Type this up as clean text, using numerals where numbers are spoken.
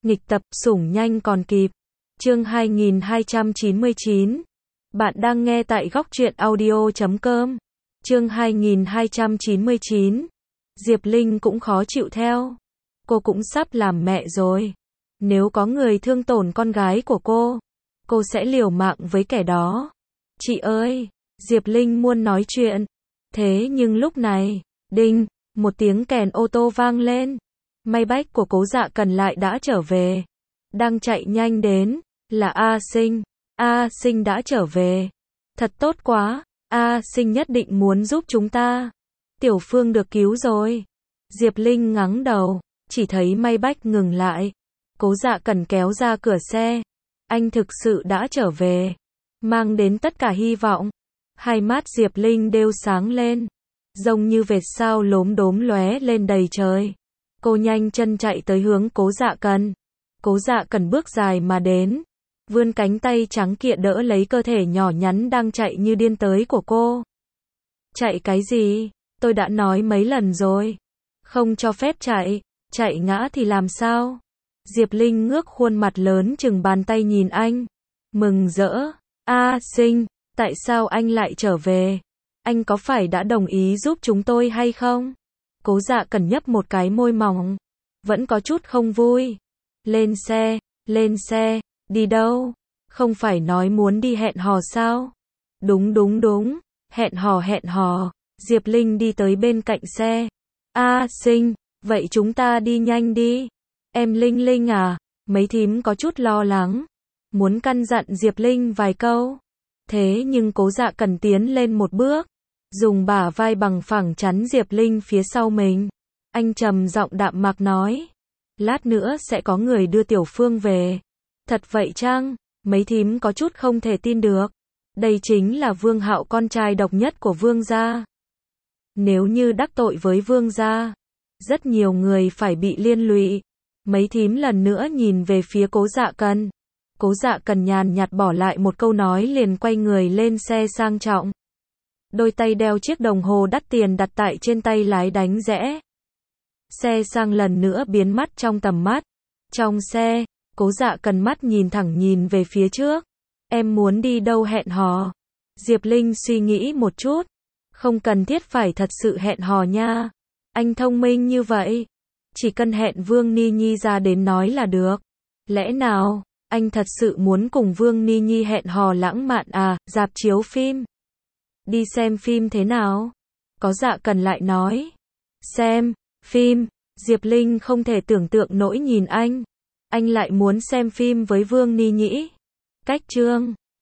Nghịch tập, sủng nhanh còn kịp. Chương 2299. Bạn đang nghe tại góc truyện audio.com. Chương 2299. Diệp Linh cũng khó chịu theo. Cô cũng sắp làm mẹ rồi. Nếu có người thương tổn con gái của cô sẽ liều mạng với kẻ đó. Chị ơi, Diệp Linh muốn nói chuyện. Thế nhưng lúc này, đinh, một tiếng kèn ô tô vang lên. May bách của Cố Dạ Cần lại đã trở về. Đang chạy nhanh đến, là A Sinh. A Sinh đã trở về. Thật tốt quá, A Sinh nhất định muốn giúp chúng ta. Tiểu Phương được cứu rồi. Diệp Linh ngẩng đầu, chỉ thấy May bách ngừng lại. Cố Dạ Cần kéo ra cửa xe. Anh thực sự đã trở về, mang đến tất cả hy vọng. Hai mắt Diệp Linh đều sáng lên, giống như vệt sao lốm đốm lóe lên đầy trời. Cô nhanh chân chạy tới hướng Cố Dạ Cần. Cố Dạ Cần bước dài mà đến, vươn cánh tay trắng kiện đỡ lấy cơ thể nhỏ nhắn đang chạy như điên tới của cô. Chạy cái gì? Tôi đã nói mấy lần rồi, không cho phép chạy, chạy ngã thì làm sao? Diệp Linh ngước khuôn mặt lớn chừng bàn tay nhìn anh, mừng rỡ. A Sinh, tại sao anh lại trở về? Anh có phải đã đồng ý giúp chúng tôi hay không? Cố Dạ Cần nhấp một cái môi mỏng, vẫn có chút không vui. Lên xe, đi đâu? Không phải nói muốn đi hẹn hò sao? Đúng, hẹn hò. Diệp Linh đi tới bên cạnh xe. A Sinh, vậy chúng ta đi nhanh đi. Em Linh à, mấy thím có chút lo lắng, muốn căn dặn Diệp Linh vài câu. Thế nhưng Cố Dạ Cần tiến lên một bước, dùng bả vai bằng phẳng chắn Diệp Linh phía sau mình. Anh trầm giọng đạm mạc nói, lát nữa sẽ có người đưa Tiểu Phương về. Thật vậy chăng? Mấy thím có chút không thể tin được. Đây chính là Vương Hạo, con trai độc nhất của Vương gia. Nếu như đắc tội với Vương gia, rất nhiều người phải bị liên lụy. Mấy thím lần nữa nhìn về phía Cố Dạ Cần. Cố Dạ Cần nhàn nhạt bỏ lại một câu nói liền quay người lên xe sang trọng. Đôi tay đeo chiếc đồng hồ đắt tiền đặt tại trên tay lái đánh rẽ. Xe sang lần nữa biến mất trong tầm mắt. Trong xe, Cố Dạ Cần mắt nhìn thẳng nhìn về phía trước. Em muốn đi đâu hẹn hò? Diệp Linh suy nghĩ một chút. Không cần thiết phải thật sự hẹn hò nha. Anh thông minh như vậy, chỉ cần hẹn Vương Ni Nhi ra đến nói là được. Lẽ nào, anh thật sự muốn cùng Vương Ni Nhi hẹn hò lãng mạn à? Rạp chiếu phim. Đi xem phim thế nào? Có Dạ Cần lại nói. Xem phim? Diệp Linh không thể tưởng tượng nổi nhìn anh. Anh lại muốn xem phim với Vương Ni Nhĩ. Cách chương